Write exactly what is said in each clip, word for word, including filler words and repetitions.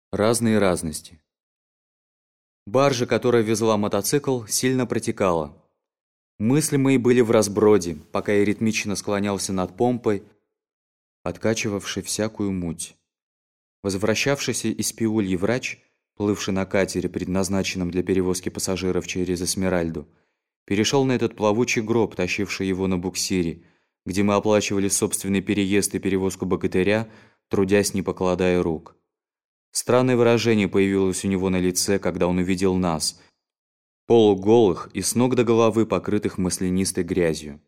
Разные разности. Баржа, которая везла мотоцикл, сильно протекала. Мысли мои были в разброде, пока я ритмично склонялся над помпой, откачивавшей всякую муть. Возвращавшийся из Пиульи врач, плывший на катере, предназначенном для перевозки пассажиров через Эсмеральду, перешел на этот плавучий гроб, тащивший его на буксире, где мы оплачивали собственный переезд и перевозку богатыря, трудясь не покладая рук. Странное выражение появилось у него на лице, когда он увидел нас, полуголых и с ног до головы покрытых маслянистой грязью.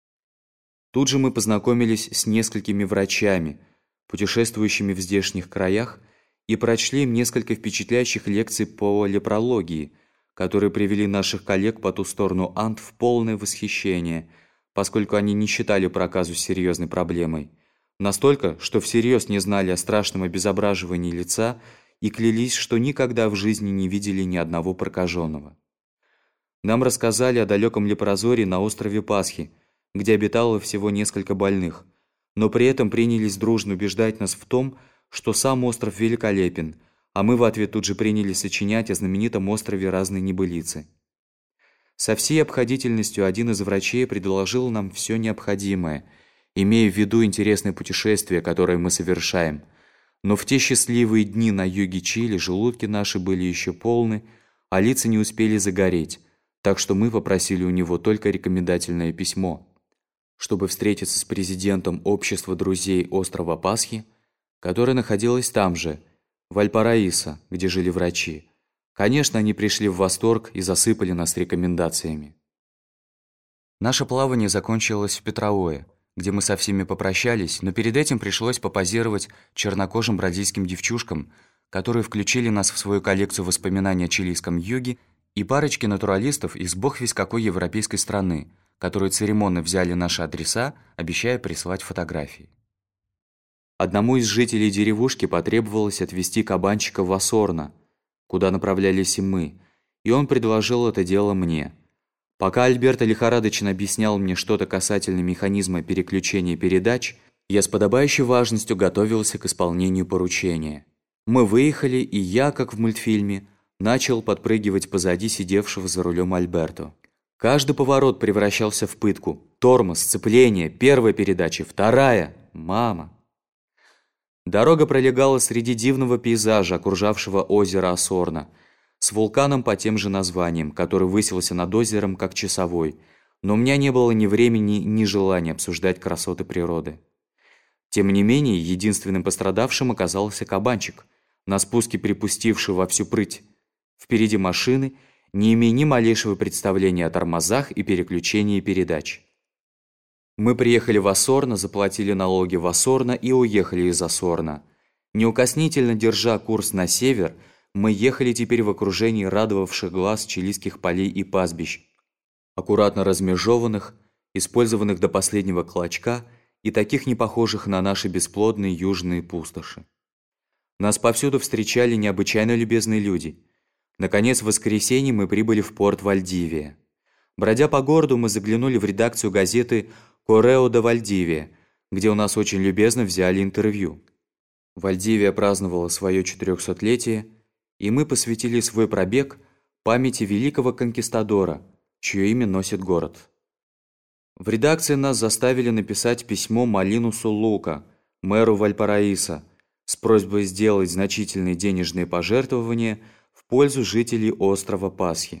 Тут же мы познакомились с несколькими врачами, путешествующими в здешних краях, и прочли им несколько впечатляющих лекций по лепрологии, которые привели наших коллег по ту сторону Анд в полное восхищение, поскольку они не считали проказу серьезной проблемой. Настолько, что всерьез не знали о страшном обезображивании лица и клялись, что никогда в жизни не видели ни одного прокаженного. Нам рассказали о далеком лепрозоре на острове Пасхи, где обитало всего несколько больных, но при этом принялись дружно убеждать нас в том, что сам остров великолепен, а мы в ответ тут же принялись сочинять о знаменитом острове разные небылицы. Со всей обходительностью один из врачей предложил нам все необходимое, имея в виду интересное путешествие, которое мы совершаем. Но в те счастливые дни на юге Чили желудки наши были еще полны, а лица не успели загореть, так что мы попросили у него только рекомендательное письмо, чтобы встретиться с президентом общества друзей острова Пасхи, которое находилось там же, в Вальпараисо, где жили врачи. Конечно, они пришли в восторг и засыпали нас рекомендациями. Наше плавание закончилось в Петраое, где мы со всеми попрощались, но перед этим пришлось попозировать чернокожим бразильским девчушкам, которые включили нас в свою коллекцию воспоминаний о чилийском юге, и парочке натуралистов из бог весть какой европейской страны, которые церемонно взяли наши адреса, обещая прислать фотографии. Одному из жителей деревушки потребовалось отвезти кабанчика в Осорно, куда направлялись и мы, и он предложил это дело мне. Пока Альберто лихорадочно объяснял мне что-то касательно механизма переключения передач, я с подобающей важностью готовился к исполнению поручения. Мы выехали, и я, как в мультфильме, начал подпрыгивать позади сидевшего за рулем Альберто. Каждый поворот превращался в пытку. Тормоз, сцепление, первая передача, вторая. Мама. Дорога пролегала среди дивного пейзажа, окружавшего озеро Осорно, с вулканом по тем же названиям, который высился над озером как часовой, но у меня не было ни времени, ни желания обсуждать красоты природы. Тем не менее, единственным пострадавшим оказался кабанчик, на спуске припустивший во всю прыть впереди машины, не имея ни малейшего представления о тормозах и переключении передач. Мы приехали в Осорно, заплатили налоги в Осорно и уехали из Осорно. Неукоснительно держа курс на север, мы ехали теперь в окружении радовавших глаз чилийских полей и пастбищ, аккуратно размежованных, использованных до последнего клочка и таких непохожих на наши бесплодные южные пустоши. Нас повсюду встречали необычайно любезные люди. Наконец, в воскресенье мы прибыли в порт Вальдивия. Бродя по городу, мы заглянули в редакцию газеты «Корео де Вальдивия», где у нас очень любезно взяли интервью. Вальдивия праздновала свое четырехсотлетие, и мы посвятили свой пробег памяти великого конкистадора, чье имя носит город. В редакции нас заставили написать письмо Малинусу Лука, мэру Вальпараисо, с просьбой сделать значительные денежные пожертвования в пользу жителей острова Пасхи.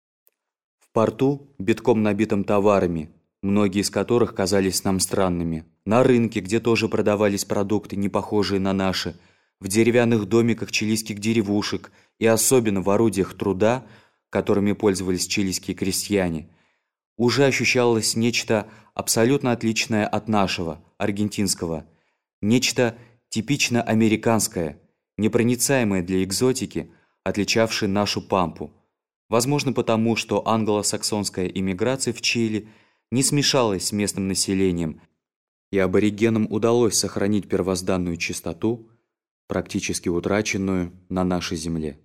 В порту, битком набитым товарами, многие из которых казались нам странными, на рынке, где тоже продавались продукты, не похожие на наши, в деревянных домиках чилийских деревушек и особенно в орудиях труда, которыми пользовались чилийские крестьяне, уже ощущалось нечто абсолютно отличное от нашего, аргентинского, нечто типично американское, непроницаемое для экзотики, отличавшее нашу пампу. Возможно, потому, что англосаксонская иммиграция в Чили не смешалась с местным населением, и аборигенам удалось сохранить первозданную чистоту, практически утраченную на нашей земле.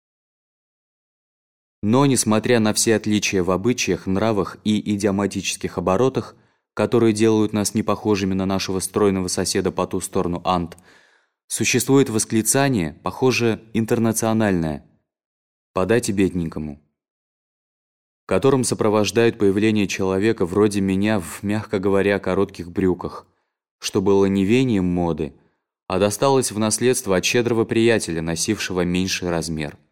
Но, несмотря на все отличия в обычаях, нравах и идиоматических оборотах, которые делают нас непохожими на нашего стройного соседа по ту сторону Анд, Существует восклицание, похоже, интернациональное «подайте бедненькому», которым сопровождают появление человека вроде меня в, мягко говоря, коротких брюках, что было не веянием моды, а досталось в наследство от щедрого приятеля, носившего меньший размер.